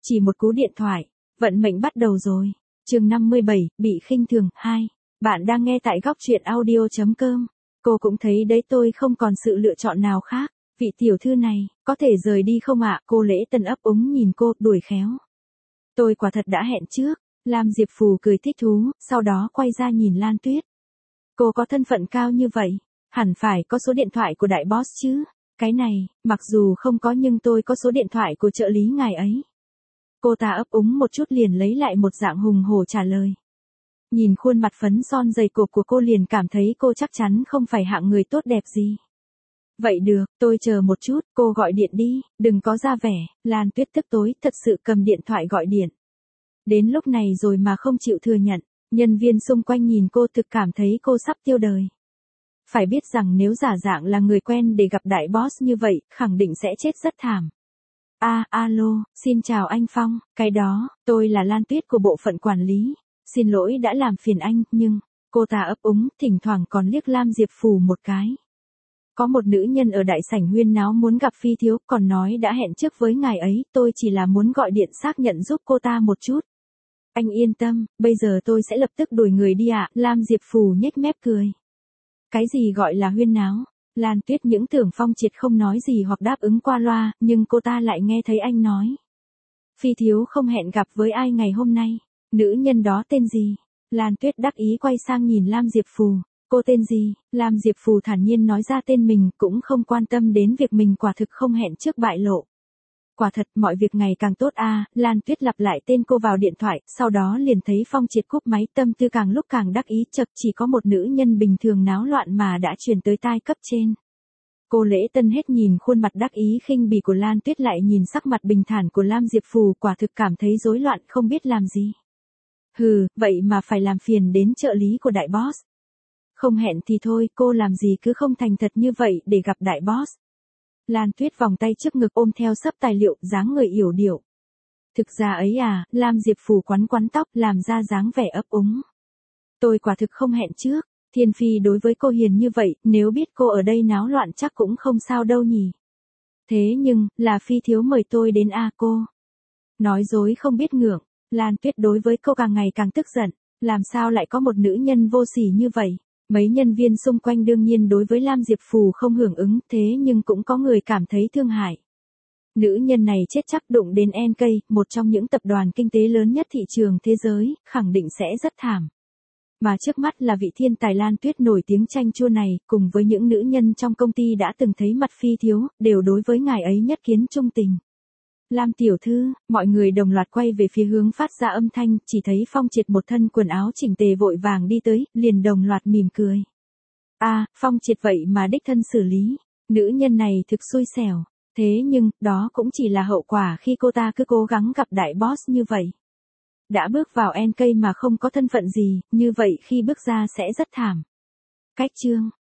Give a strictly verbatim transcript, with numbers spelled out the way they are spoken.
Chỉ một cú điện thoại, vận mệnh bắt đầu rồi. Chương năm mươi bảy, bị khinh thường, hai. Bạn đang nghe tại góc truyện audio chấm com. Cô cũng thấy đấy, tôi không còn sự lựa chọn nào khác. Vị tiểu thư này, có thể rời đi không ạ? Cô Lễ Tân ấp úng nhìn cô, đuổi khéo. Tôi quả thật đã hẹn trước. Lam Diệp Phù cười thích thú, sau đó quay ra nhìn Lan Tuyết. Cô có thân phận cao như vậy, hẳn phải có số điện thoại của đại boss chứ. Cái này, mặc dù không có nhưng tôi có số điện thoại của trợ lý ngài ấy. Cô ta ấp úng một chút liền lấy lại một dạng hùng hổ trả lời. Nhìn khuôn mặt phấn son dày cộp của cô liền cảm thấy cô chắc chắn không phải hạng người tốt đẹp gì. Vậy được, tôi chờ một chút, cô gọi điện đi, đừng có ra vẻ. Lan Tuyết tức tối thật sự cầm điện thoại gọi điện. Đến lúc này rồi mà không chịu thừa nhận, nhân viên xung quanh nhìn cô thực cảm thấy cô sắp tiêu đời. Phải biết rằng nếu giả dạng là người quen để gặp đại boss như vậy, khẳng định sẽ chết rất thảm. A, à, alo, xin chào anh Phong, cái đó, tôi là Lan Tuyết của bộ phận quản lý. Xin lỗi đã làm phiền anh, nhưng, cô ta ấp úng, thỉnh thoảng còn liếc Lam Diệp Phù một cái. Có một nữ nhân ở đại sảnh huyên náo muốn gặp Phi thiếu, còn nói đã hẹn trước với ngài ấy, tôi chỉ là muốn gọi điện xác nhận giúp cô ta một chút. Anh yên tâm, bây giờ tôi sẽ lập tức đuổi người đi ạ. Lam Diệp Phù nhếch mép cười. Cái gì gọi là huyên náo? Lan Tuyết những tưởng Phong Triệt không nói gì hoặc đáp ứng qua loa, nhưng cô ta lại nghe thấy anh nói. Phi thiếu không hẹn gặp với ai ngày hôm nay. Nữ nhân đó tên gì? Lan Tuyết đắc ý quay sang nhìn Lam Diệp Phù. Cô tên gì? Lam Diệp Phù thản nhiên nói ra tên mình, cũng không quan tâm đến việc mình quả thực không hẹn trước bại lộ. Quả thật mọi việc ngày càng tốt a. À, Lan Tuyết lặp lại tên cô vào điện thoại, sau đó liền thấy Phong Triệt cúp máy, tâm tư càng lúc càng đắc ý, chật chỉ có một nữ nhân bình thường náo loạn mà đã truyền tới tai cấp trên. Cô Lễ Tân hết nhìn khuôn mặt đắc ý khinh bỉ của Lan Tuyết lại nhìn sắc mặt bình thản của Lam Diệp Phù, quả thực cảm thấy rối loạn không biết làm gì. Hừ, vậy mà phải làm phiền đến trợ lý của đại boss. Không hẹn thì thôi, cô làm gì cứ không thành thật như vậy để gặp đại boss. Lan Tuyết vòng tay trước ngực ôm theo sấp tài liệu, dáng người yểu điệu. Thực ra ấy à, Lam Diệp Phù quắn quắn tóc, làm ra dáng vẻ ấp úng. Tôi quả thực không hẹn trước, Thiên Phi đối với cô hiền như vậy, nếu biết cô ở đây náo loạn chắc cũng không sao đâu nhỉ. Thế nhưng, là Phi thiếu mời tôi đến a à cô. Nói dối không biết ngượng, Lan Tuyết đối với cô càng ngày càng tức giận, làm sao lại có một nữ nhân vô sỉ như vậy. Mấy nhân viên xung quanh đương nhiên đối với Lam Diệp Phù không hưởng ứng, thế nhưng cũng có người cảm thấy thương hại. Nữ nhân này chết chắc đụng đến en ca, một trong những tập đoàn kinh tế lớn nhất thị trường thế giới, khẳng định sẽ rất thảm. Mà trước mắt là vị thiên tài Lan Tuyết nổi tiếng chanh chua này, cùng với những nữ nhân trong công ty đã từng thấy mặt Phi thiếu, đều đối với ngài ấy nhất kiến trung tình. Lam tiểu thư, mọi người đồng loạt quay về phía hướng phát ra âm thanh, chỉ thấy Phong Triệt một thân quần áo chỉnh tề vội vàng đi tới, liền đồng loạt mỉm cười. A, à, Phong Triệt vậy mà đích thân xử lý, nữ nhân này thực xui xẻo, thế nhưng, đó cũng chỉ là hậu quả khi cô ta cứ cố gắng gặp đại boss như vậy. Đã bước vào en ca mà không có thân phận gì, như vậy khi bước ra sẽ rất thảm. Cách chương